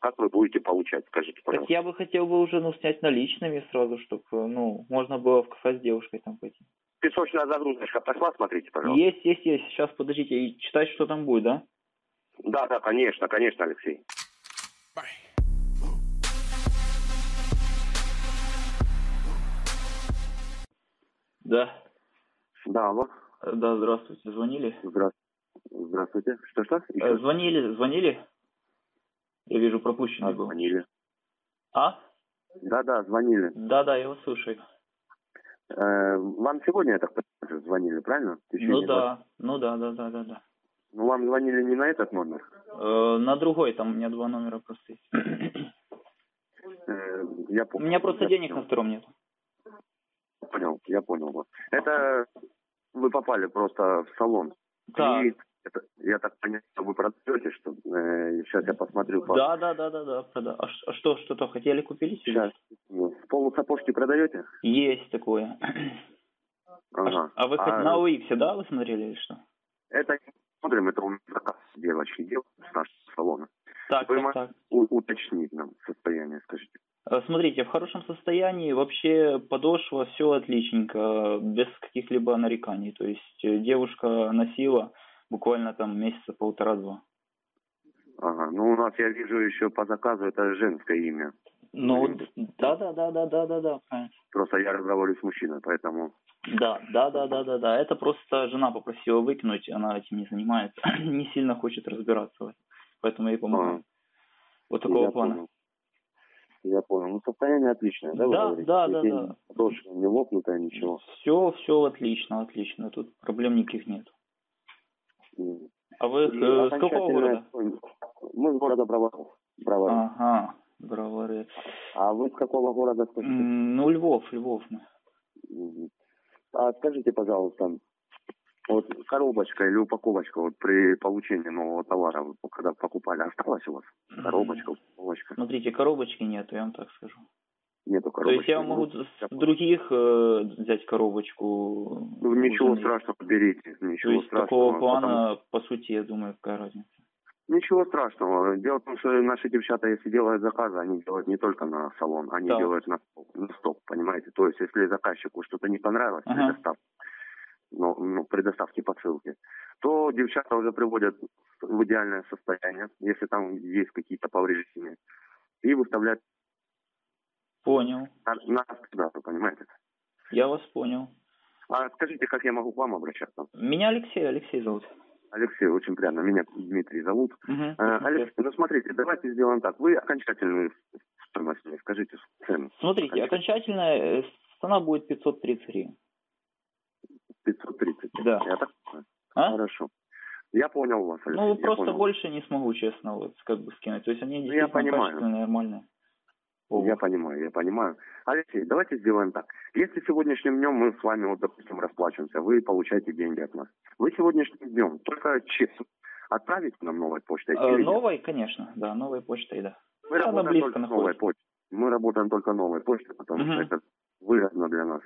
как вы будете получать, скажите, Так пожалуйста. я бы хотел бы уже, снять наличными сразу, чтобы, можно было в кафе с девушкой там пойти. Песочная загрузочка пошла, смотрите, пожалуйста. Есть. Сейчас, подождите, и читать, что там будет, да? Да, конечно, Алексей. Да. Да, алло. Да, здравствуйте. Звонили? Здравствуйте. Что? Еще? Звонили? Я вижу, пропущенный был. Звонили. А? Да, звонили. Да, я вас слушаю. Вам сегодня, я так понимаю, звонили, правильно? Да. Ну, вам звонили не на этот номер? На другой, там у меня 2 номера просто есть. Я У понял. меня просто денег на втором нет. Я понял. Это вы попали просто в салон. Так. И я так понимаю, что вы продаете, что сейчас я посмотрю. Да. А что-то хотели купить? Сейчас. Полусапожки продаете? Есть такое. Ага. А вы хоть на OX, да, вы смотрели или что? Это не смотрим, это у меня заказ девочки делают с нашего салона. Так. Уточнить нам состояние, скажите. Смотрите, в хорошем состоянии, вообще подошва, все отличненько, без каких-либо нареканий. То есть девушка носила буквально там месяца 1,5-2. Ага, у нас, я вижу, еще по заказу это женское имя. Да, правильно. Просто я разговариваю с мужчиной, поэтому... Да. Это просто жена попросила выкинуть, она этим не занимается, не сильно хочет разбираться в этом. Поэтому я ей помогаю. Вот такого плана. Я понял. Состояние отличное, да? Да. Подошва не лопнутая, ничего. Все отлично. Тут проблем никаких нет. А вы с какого города? Мы с города Броваров. Ага, Бровары. А вы с какого города? Львов мы. А скажите, пожалуйста, вот коробочка или упаковочка вот при получении нового товара, вы когда покупали, осталась у вас? Коробочка, упаковочка? Смотрите, коробочки нету, я вам так скажу. Нету коробочки. То есть я могу с других взять коробочку. Ничего страшного, берите. Ничего страшного. Такого плана, по сути, я думаю, какая разница. Ничего страшного. Дело в том, что наши девчата, если делают заказы, они делают не только на салон, они делают на стоп, понимаете? То есть, если заказчику что-то не понравилось при доставке посылки, то девчата уже приводят в идеальное состояние, если там есть какие-то повреждения, и выставляют. Понял. На дату, понимаете? Я вас понял. А скажите, как я могу к вам обращаться? Меня Алексей зовут. Алексей, очень приятно. Меня Дмитрий зовут. Алексей, смотрите, давайте сделаем так. Вы окончательную стоимость мне скажите цену. Смотрите, окончательная цена будет 530 гривен. 530? Да. Я так понимаю? Хорошо. Я понял вас, Алексей. Просто больше не смогу, честно, скинуть. То есть они действительно качественные, нормальные. Я понимаю. Алексей, давайте сделаем так. Если сегодняшним днем мы с вами, допустим, расплачиваемся, вы получаете деньги от нас. Вы сегодняшним днем только честно отправите нам новой почтой? Новой, конечно, да, новой почтой, да. Мы работаем только новой почтой. Мы работаем только новой почтой, потому что это выгодно для нас.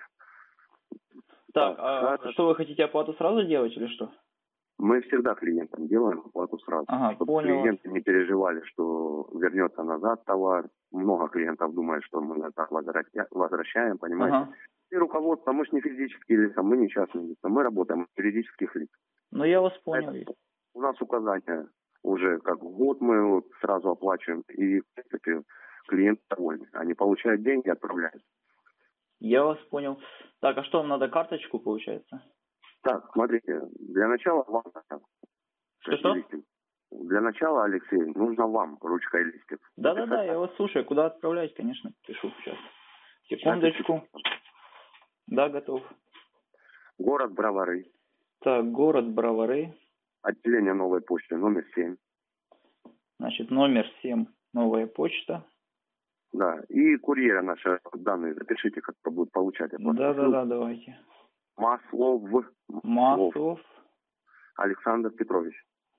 Так, что вы хотите, оплату сразу делать или что? Мы всегда клиентам делаем оплату сразу, чтобы клиенты не переживали, что вернется назад товар. Много клиентов думают, что мы назад возвращаем, понимаете? И руководство, мы же не физические лица, мы не частные лица, мы работаем с юридических лиц. Я вас понял. У нас указания уже как год мы сразу оплачиваем, и в принципе клиенты довольны. Они получают деньги, отправляют. Я вас понял. Так, а что вам надо, карточку, получается? Так, смотрите, для начала вам... Что? Для начала, Алексей, нужно вам ручка и листик. Да, я вас слушаю. Куда отправлять, конечно, пишу сейчас. Секундочку. Да, готов. Город Бровары. Так, город Бровары. Отделение Новой почты, номер 7. Значит, номер 7, Новая почта. Да, и курьера наши данные запишите, как будет получать. Да, давайте. Маслов. Александр Петрович.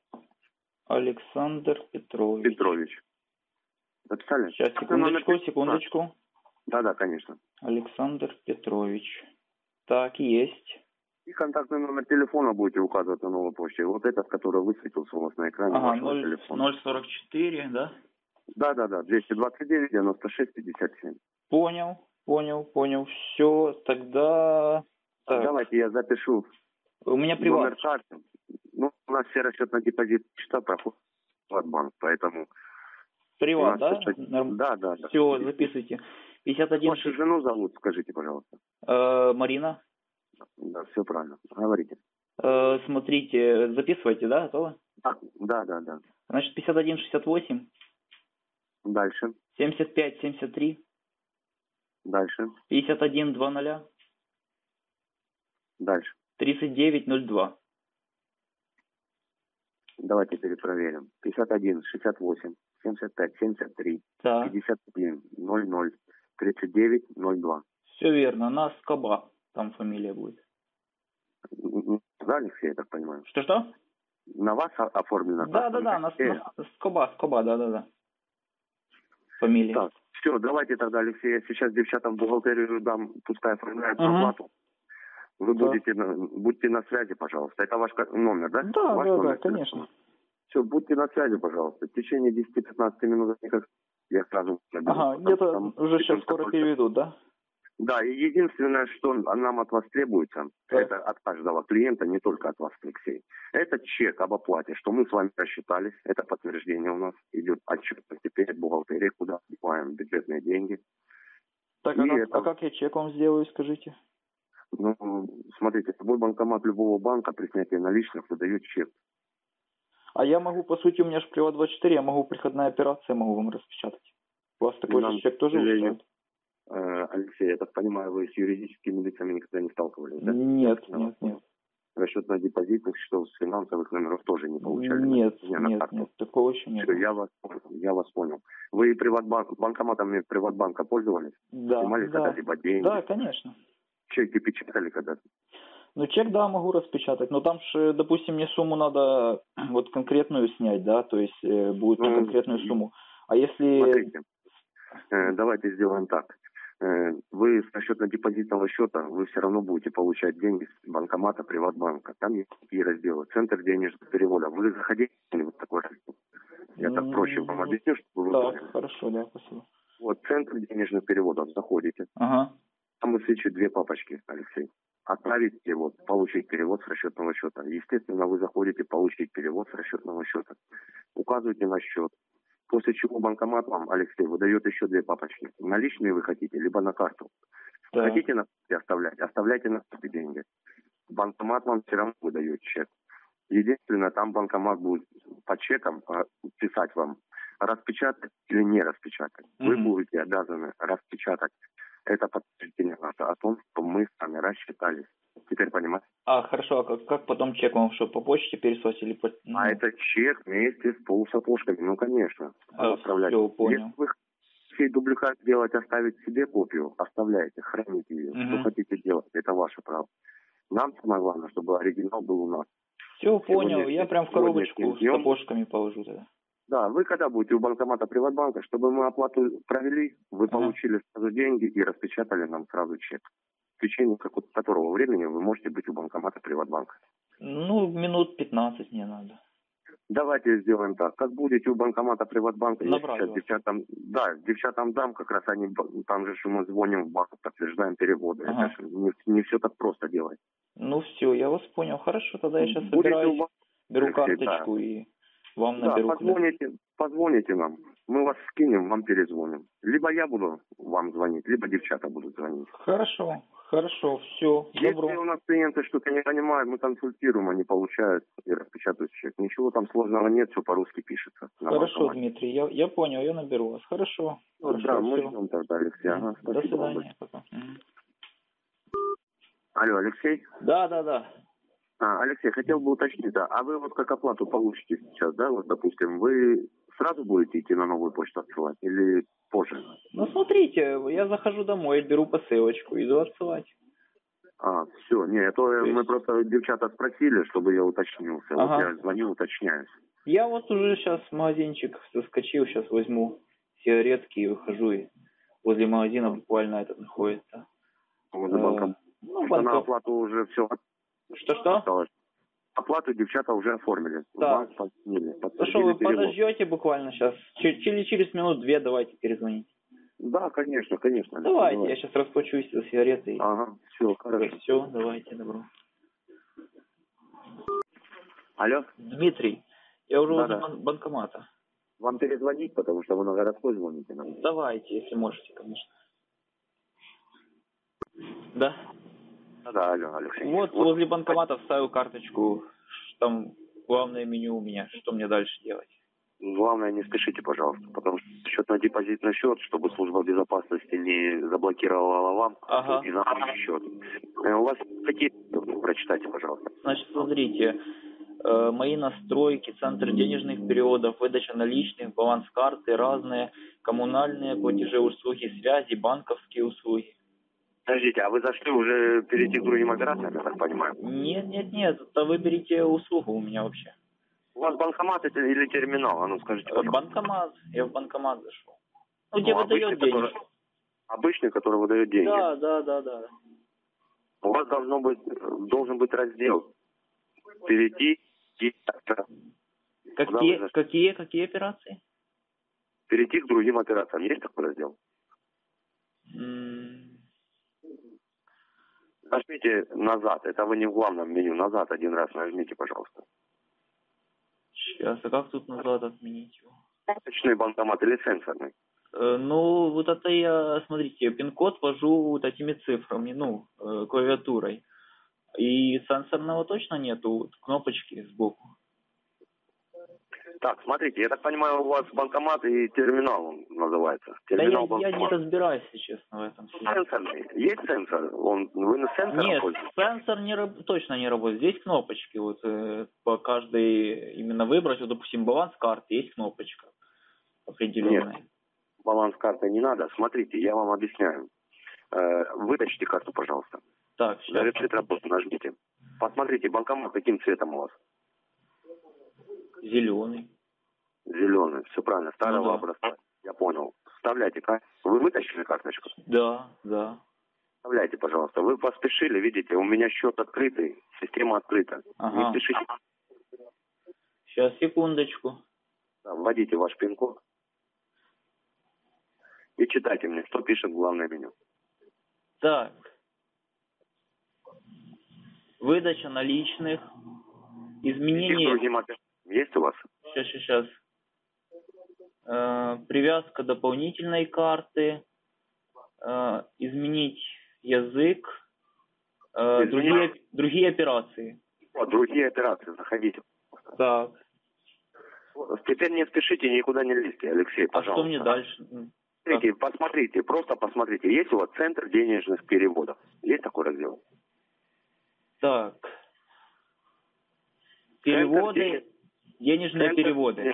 Записали? Сейчас, секундочку. Да, конечно. Александр Петрович. Так, есть. И контактный номер телефона будете указывать на новой почте. Вот этот, который высветился у вас на экране вашего телефона. 044, да? Да, 229-96-57. Понял. Все, тогда... Так. Давайте я запишу. У меня приват. Номер карты. Ну, у нас все расчет на депозит счета проходит в банк, поэтому... Приват, да? Да. Все, записывайте. 51... Вашу жену зовут, скажите, пожалуйста. Марина. Да, все правильно. Говорите. Смотрите, записывайте, да, готово? Да. Значит, 51-68. Дальше. 75-73. Дальше. 51-00. Дальше. 39-02. Давайте перепроверим. 51, 68, 75, 73, да. 51, 00, 39, 02. Все верно. На Скоба там фамилия будет. Да, Алексей, я так понимаю? Что? На вас оформлено? Да, на Скоба, да. Фамилия. Так, все, давайте тогда, Алексей, я сейчас девчатам в бухгалтерию дам, пускай оформляют оплату. Вы будете на связи, пожалуйста. Это ваш номер, да? Да, конечно. Все, будьте на связи, пожалуйста. В течение 10-15 минут я сразу... где-то уже сейчас скоро переведут, да? Да, и единственное, что нам от вас требуется, это от каждого клиента, не только от вас, Алексей, это чек об оплате, что мы с вами рассчитались, это подтверждение у нас, идет отчет теперь от бухгалтерии, куда вливаем бюджетные деньги. Так, а как я чек вам сделаю, скажите? Ну, смотрите, любой банкомат любого банка при снятии наличных выдает чек. А я могу, по сути, у меня же Приват24, я могу приходная операция, могу вам распечатать. У вас такой же чек тоже устроит? Алексей, я так понимаю, вы с юридическими лицами никогда не сталкивались, да? Нет. Расчетно-депозитных счетов с финансовых номеров тоже не получали? Нет, такого еще нет. Все, я вас понял. Вы банкоматами Приватбанка пользовались? Да. Снимали когда-либо деньги? Да, конечно. Чеки печатали когда-то? Ну, чек, да, могу распечатать, но там же, допустим, мне сумму надо вот конкретную снять, да, то есть будет на конкретную сумму. А если... Смотрите, давайте сделаем так. Вы с расчетно-депозитного счета, вы все равно будете получать деньги с банкомата Приватбанка. Там есть такие разделы. Центр денежных переводов. Вы заходите в такой раздел. Я так проще вам объясню, чтобы вы поняли. Хорошо, да, спасибо. Вот, Центр денежных переводов. Заходите. Ага. Там высвечивают две папочки, Алексей. Отправить перевод, получить перевод с расчетного счета. Естественно, вы заходите получить перевод с расчетного счета. Указываете на счет. После чего банкомат вам, Алексей, выдает еще две папочки. Наличные вы хотите, либо на карту. Да. Хотите на карте оставлять? Оставляйте на карте деньги. Банкомат вам все равно выдает чек. Единственное, там банкомат будет по чекам писать вам, распечатать или не распечатать. Вы будете обязаны распечатать. Это подтверждение о том, что мы с вами рассчитались. Теперь понимаете? Хорошо, а как потом чек вам что, по почте переслать или по... А это чек вместе с полусапожками, ну конечно. Отправлять. Все, понял. Если вы хотите дубликат сделать, оставить себе копию, оставляйте, храните ее. Что хотите делать, это ваше право. Нам самое главное, чтобы оригинал был у нас. Все, понял, я прям в коробочку с сапожками положу тогда. Да, вы когда будете у банкомата Приватбанка, чтобы мы оплату провели, вы получили сразу деньги и распечатали нам сразу чек. В течение которого времени вы можете быть у банкомата Приватбанка? Ну, минут 15 мне надо. Давайте сделаем так. Как будете у банкомата Приватбанка, я сейчас девчатам дам, как раз они, там же мы звоним в банк, подтверждаем переводы. Это же не все так просто делать. Ну все, я вас понял. Хорошо, тогда я сейчас собираюсь, беру карточку и вам наберу. Позвоните нам. Мы вас скинем, вам перезвоним. Либо я буду вам звонить, либо девчата будут звонить. Хорошо, все, добро. Если у нас клиенты что-то не понимают, мы консультируем, они получают и распечатывают чек. Ничего там сложного нет, все по-русски пишется. Хорошо, Дмитрий, я понял, я наберу вас. Хорошо. Да, мы ждем тогда, Алексей. До свидания, пока. Алло, Алексей? Да. Алексей, хотел бы уточнить, а вы вот как оплату получите сейчас, да, вот, допустим, вы сразу будете идти на новую почту отсылать или позже? Ну, смотрите, я захожу домой, беру посылочку, иду отсылать. Все, мы просто девчата спросили, чтобы я уточнился, вот я звоню, уточняюсь. Я вот уже сейчас в магазинчик заскочил, сейчас возьму сигаретки и выхожу, и возле магазина буквально этот находится. Возле банка. На оплату уже все. Что? Оплату девчата уже оформили. Так. Ну что, вы подождете буквально сейчас? Через минут 2 давайте перезвоните. Да, конечно, конечно. Давайте, я сейчас расплачусь за сигареты. Ага, все, хорошо. Все, давайте, добро. Алло? Дмитрий, я уже возле банкомата. Вам перезвонить, потому что вы на городской звоните нам? Давайте, если можете, конечно. Да? Да, алло, Алексей. Вот возле банкомата вставил карточку, там главное меню у меня, что мне дальше делать? Главное, не спешите, пожалуйста, потому что счетно-депозитный счет, чтобы служба безопасности не заблокировала вам и на ваш счет. У вас какие... Прочитайте, пожалуйста. Значит, смотрите, мои настройки, центр денежных переводов, выдача наличных, баланс карты, разные коммунальные платежи, услуги связи, банковские услуги. Подождите, а вы зашли уже перейти к другим операциям, я так понимаю? Нет, это выберите услугу у меня вообще. У вас банкомат или терминал? А ну скажите, пожалуйста. Банкомат, я в банкомат зашел. Ну, где выдает деньги. Обычный, который выдает деньги? Да. У вас должен быть раздел «Перейти и...» Какие операции? Перейти к другим операциям. Есть такой раздел? Нажмите назад. Это вы не в главном меню. Назад один раз нажмите, пожалуйста. Сейчас, а как тут назад отменить его? Карточный банкомат или сенсорный? Ну, вот это я, смотрите, пин-код ввожу вот этими цифрами, клавиатурой. И сенсорного точно нету, вот кнопочки сбоку. Так, смотрите, я так понимаю, у вас банкомат и терминал он называется. Терминал я не разбираюсь, если честно, в этом. Сенсорный. Есть сенсор? Вы на сенсором Нет, пользуетесь? сенсор точно не работает. Здесь кнопочки, вот по каждой именно выбрать, вот, допустим, баланс карты, есть кнопочка определенная. Нет, баланс карты не надо. Смотрите, я вам объясняю. Вытащите карту, пожалуйста. Так, сейчас. Завершить работу нажмите. Посмотрите, банкомат каким цветом у вас? Зеленый. Зеленый, все правильно, старого образца. Я понял. Вставляйте карту. Вы вытащили карточку? Да. Вставляйте, пожалуйста. Вы поспешили, видите, у меня счет открытый, система открыта. Не спешите. Сейчас, секундочку. Да, вводите ваш пин-код. И читайте мне, что пишет главное меню. Так. Выдача наличных. Изменение... Есть у вас? Сейчас. Привязка дополнительной карты. Изменить язык. Другие операции. Другие операции, заходите. Так. Теперь не спешите, никуда не лезьте, Алексей, пожалуйста. А что мне дальше? Посмотрите, просто посмотрите. Есть у вас центр денежных переводов? Есть такой раздел? Так. Переводы, денежные переводы.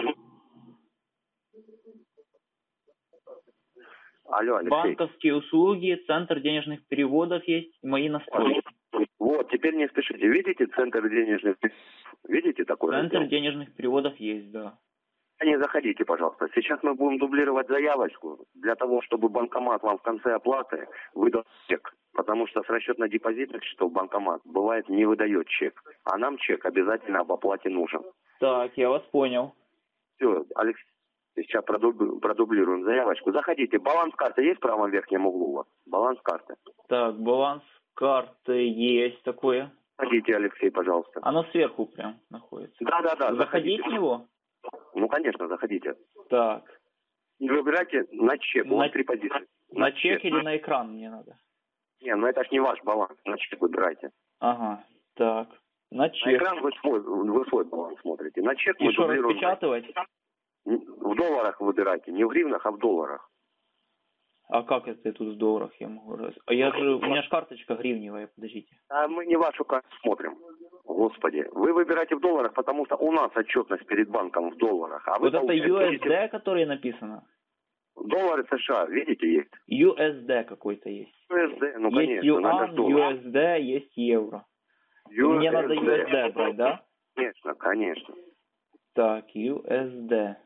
Алло, Алексей. Банковские услуги, центр денежных переводов есть, мои настройки. Вот, теперь не спешите. Видите центр денежных переводов? Видите такой Центр раздел? денежных переводов есть, да. Не заходите, пожалуйста. Сейчас мы будем дублировать заявочку для того, чтобы банкомат вам в конце оплаты выдал чек. Потому что с расчетно-депозитных счетов банкомат бывает не выдает чек. А нам чек обязательно об оплате нужен. Так, я вас понял. Все, Алексей, сейчас продублируем заявочку. Заходите. Баланс карты есть в правом верхнем углу у вас? Баланс карты. Так, баланс карты есть такое. Заходите, Алексей, пожалуйста. Оно сверху прям находится. Да. Заходить в него? Ну, конечно, заходите. Так. И выбирайте на чек. У вас 3 позиции. На чек или на экран мне надо? Не, ну это ж не ваш баланс. На чек выбирайте. Ага, так. На чек. На экран вы свой баланс смотрите. На чек мы что, дублируем. распечатывать? В долларах выбирайте. Не в гривнах, а в долларах. А как это тут в долларах я могу? У меня же карточка гривневая, подождите. А мы не вашу карту смотрим. Господи. Вы выбираете в долларах, потому что у нас отчетность перед банком в долларах. А вот это USD, который написано? Доллары США, видите, есть? USD какой-то есть. USD, ну есть конечно. Есть юан, USD, есть евро. Мне надо USD брать, да? Конечно. Так, USD.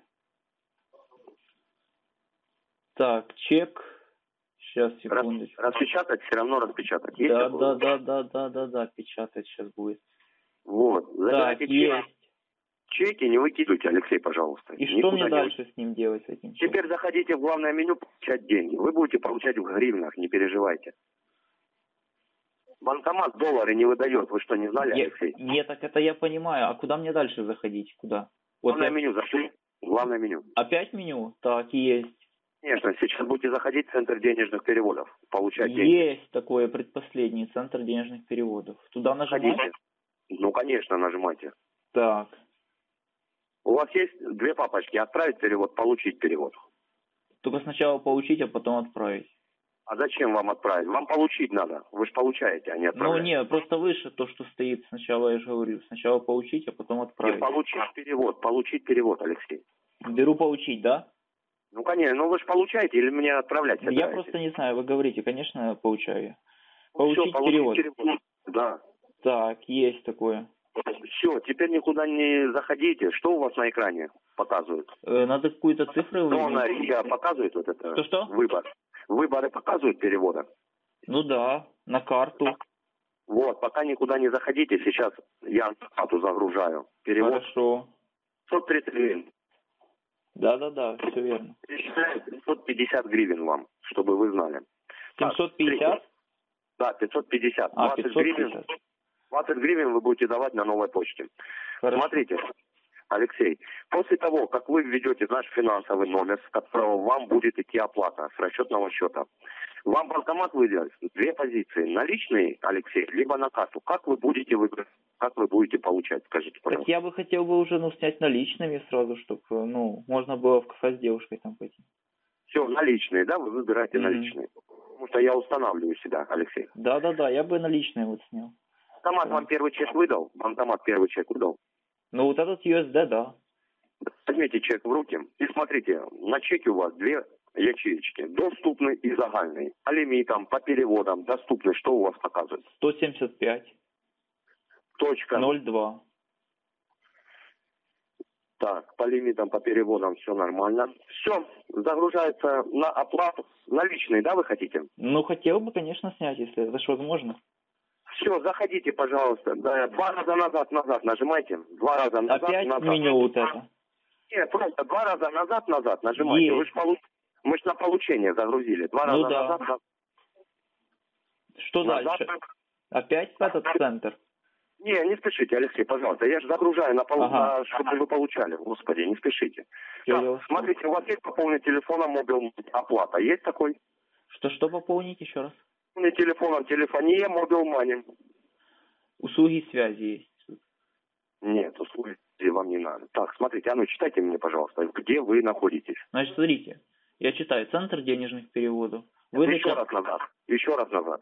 Так, чек. Сейчас, секундочку. Распечатать, все равно распечатать. Есть да, печатать сейчас будет. Вот. Так, есть. Чеки не выкидывайте, Алексей, пожалуйста. И что мне дальше с ним делать, с этим чеком? Теперь заходите в главное меню, получать деньги. Вы будете получать в гривнах, не переживайте. Банкомат доллары не выдает. Вы что, не знали, Алексей? Нет, так это я понимаю. А куда мне дальше заходить? Куда? Главное меню зашли. Главное меню. Опять меню? Так, есть. Конечно, сейчас будете заходить в Центр денежных переводов, получать деньги. Есть такое предпоследний Центр денежных переводов. Туда нажимать? Ходите. Ну, конечно, нажимайте. Так. У вас есть две папочки: отправить перевод, получить перевод. Только сначала получить, а потом отправить. А зачем вам отправить? Вам получить надо. Вы же получаете, а не отправляете. Ну, нет, просто выше то, что стоит. Сначала, я же говорю, сначала получить, а потом отправить. И получить перевод, Алексей. Беру получить, да? Ну, конечно, ну вы же получаете или мне отправлять собираетесь? Я просто не знаю, вы говорите, конечно, получаю. Получить перевод. Да. Так, есть такое. Все, теперь никуда не заходите. Что у вас на экране показывает? Надо какую-то цифру вывести. Показывает вот это? Что? Выбор. Выборы показывают перевода? Ну да, на карту. Вот, пока никуда не заходите, сейчас я карту загружаю. Перевод. Хорошо. 530 гривен. Да, все верно. 550 гривен вам, чтобы вы знали. 750? Да, 550. 20 гривен вы будете давать на новой почте. Хорошо. Смотрите, Алексей, после того, как вы введете наш финансовый номер, с которого вам будет идти оплата с расчетного счета, вам банкомат выделит две позиции: наличные, Алексей, либо на карту. Как вы будете выбирать, как вы будете получать, скажите, пожалуйста. Так я бы хотел бы уже снять наличными сразу, чтобы можно было в кафе с девушкой там пойти. Все, наличные, да? Вы выбираете наличные. Потому что я устанавливаю себя, Алексей. Да, я бы наличные снял. Банкомат вам первый чек выдал? Банкомат первый чек выдал? Ну, вот этот USD, да. Возьмите чек в руки и смотрите, на чеке у вас две ячеечки: доступный и загальный. По лимитам, по переводам, доступный, что у вас показывает? 175. Точка. 0,2. Так, по лимитам, по переводам все нормально. Все, загружается на оплату. Наличные, да, вы хотите? Ну, хотел бы, конечно, снять, если это же возможно. Все, заходите, пожалуйста. Да, 2 раза назад нажимайте. 2 раза назад. Опять меню вот это? Нет, просто 2 раза назад нажимайте. Вы же мы же на получение загрузили. 2 раза назад. Что дальше? Опять этот центр? Не спешите, Алексей, пожалуйста. Я же загружаю чтобы вы получали. Господи, не спешите. Так, смотрите, у вас есть пополнить телефоном мобил оплата? Есть такой? Что пополнить еще раз? Телефоном телефония, мобил мани. Услуги связи есть? Нет, услуги вам не надо. Так, смотрите, читайте мне, пожалуйста, где вы находитесь. Значит, смотрите, я читаю: Центр денежных переводов. Еще раз назад. Еще раз назад?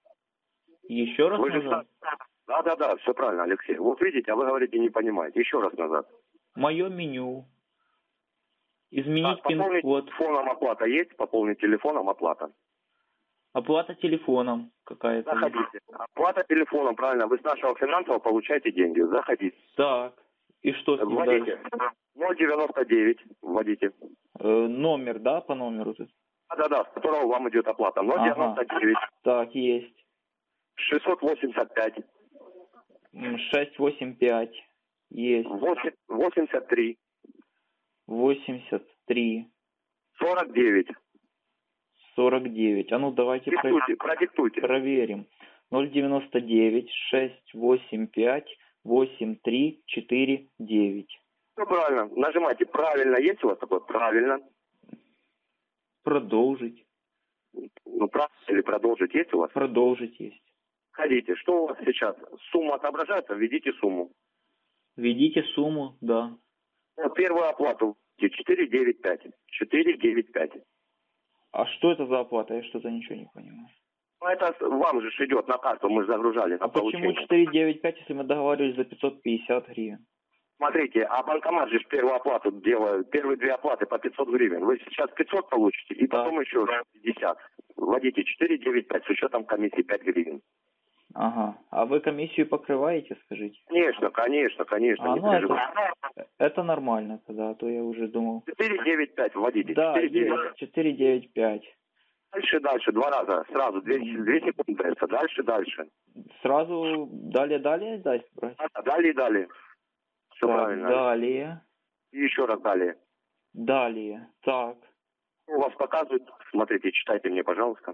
Да, все правильно, Алексей. Вот видите, а вы говорите, не понимаете. Еще раз назад. Мое меню. Изменить пин-код. Телефоном оплата есть? Пополнить телефоном оплата. Оплата телефоном какая-то. Заходите. Оплата телефоном, правильно. Вы с нашего финансового получаете деньги. Заходите. Так. И что с ним вводите. 099 вводите. Номер, да, по номеру? Да, с которого вам идет оплата. 099. Так, есть. 685. 685. Есть. 83. 83. 49. 49. Давайте продиктуйте. Проверим. 099 685 8349. Все правильно. Нажимайте правильно. Есть у вас такое? Правильно. Продолжить. Правильно или продолжить есть у вас? Продолжить есть. Ходите. Что у вас сейчас? Сумма отображается? Введите сумму. Введите сумму, да. Первую оплату 495. 495. А что это за оплата? Я что-то ничего не понимаю. Это вам же идет на карту, мы же загружали. А почему 495, если мы договаривались за 550 гривен? Смотрите, а банкомат же первую оплату делает, первые две оплаты по 500 гривен. Вы сейчас 500 получите, и потом еще 50. Вводите 495 с учетом комиссии 5 гривен. Ага. А вы комиссию покрываете, скажите? Конечно. Это нормально тогда, а то я уже думал. 495 вводите. Да, 495. Дальше, 2 раза, сразу, 2 секунды, дальше. Сразу далее, да, брать? Далее. Все так, правильно. Далее. И еще раз далее. Далее. Так. У вас показывают? Смотрите, читайте мне, пожалуйста.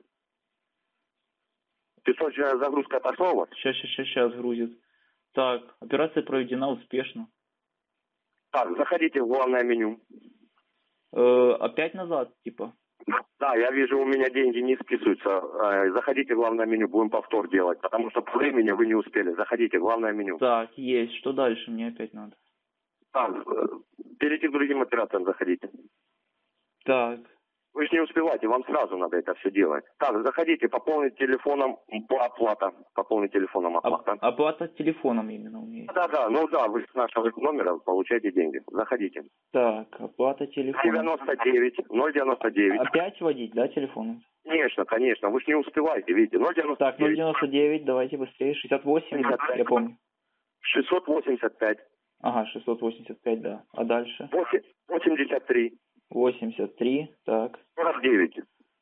Песочная загрузка пошла у вас? Сейчас грузит. Так, операция проведена успешно. Так, заходите в главное меню. Опять назад, типа? Да, я вижу, у меня деньги не списываются. Заходите в главное меню, будем повтор делать, потому что по времени вы не успели. Заходите в главное меню. Так, есть. Что дальше мне опять надо? Так, перейти к другим операциям заходите. Так. Вы же не успеваете, вам сразу надо это все делать. Так, заходите, пополнить телефоном оплата. Пополнить телефоном оплата. Оплата телефоном именно у меня есть. Да, вы с нашего номера получаете деньги. Заходите. Так, оплата телефона. 099. Опять вводить, да, телефон? Конечно, вы же не успеваете, видите, 099. Так, 099, давайте быстрее, 68, 55. Я помню. 685. Ага, 685, да. А дальше? 83. 83, так. 49.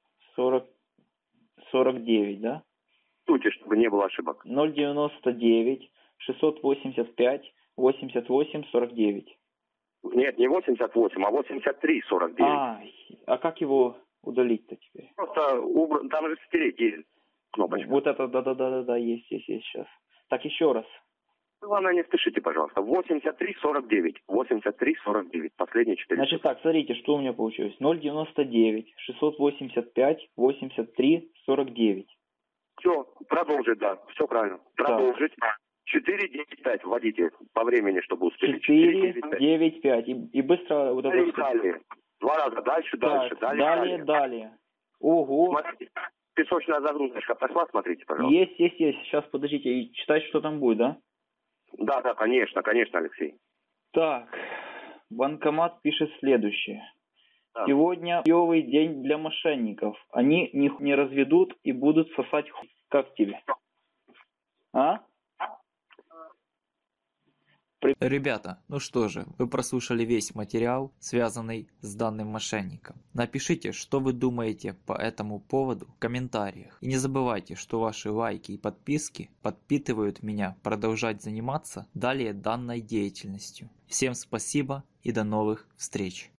49, да? Сути, чтобы не было ошибок. 099, 685, 88, 49. Нет, не 88, а 83, 49. А как его удалить-то теперь? Просто там же стереть есть кнопочка. Вот это, да, есть сейчас. Так, еще раз. Главное, не спешите, пожалуйста. 83-49. 83-49. Последние 4. Значит так, смотрите, что у меня получилось. 099, 685, 83, 49. Все, продолжить, да. Все правильно. Продолжить. 4-9-5 вводите по времени, чтобы успели. 4-9-5. И быстро вот это... Далее. 2 раза дальше. Далее. Ого. Смотрите. Песочная загрузочка пошла, смотрите, пожалуйста. Есть. Сейчас, подождите, и читать, что там будет, да? Да, конечно, Алексей. Так, банкомат пишет следующее. Да. Сегодня клевый день для мошенников. Они их не разведут и будут сосать хуй. Как тебе? Ребята, ну что же, вы прослушали весь материал, связанный с данным мошенником. Напишите, что вы думаете по этому поводу в комментариях. И не забывайте, что ваши лайки и подписки подпитывают меня продолжать заниматься далее данной деятельностью. Всем спасибо и до новых встреч!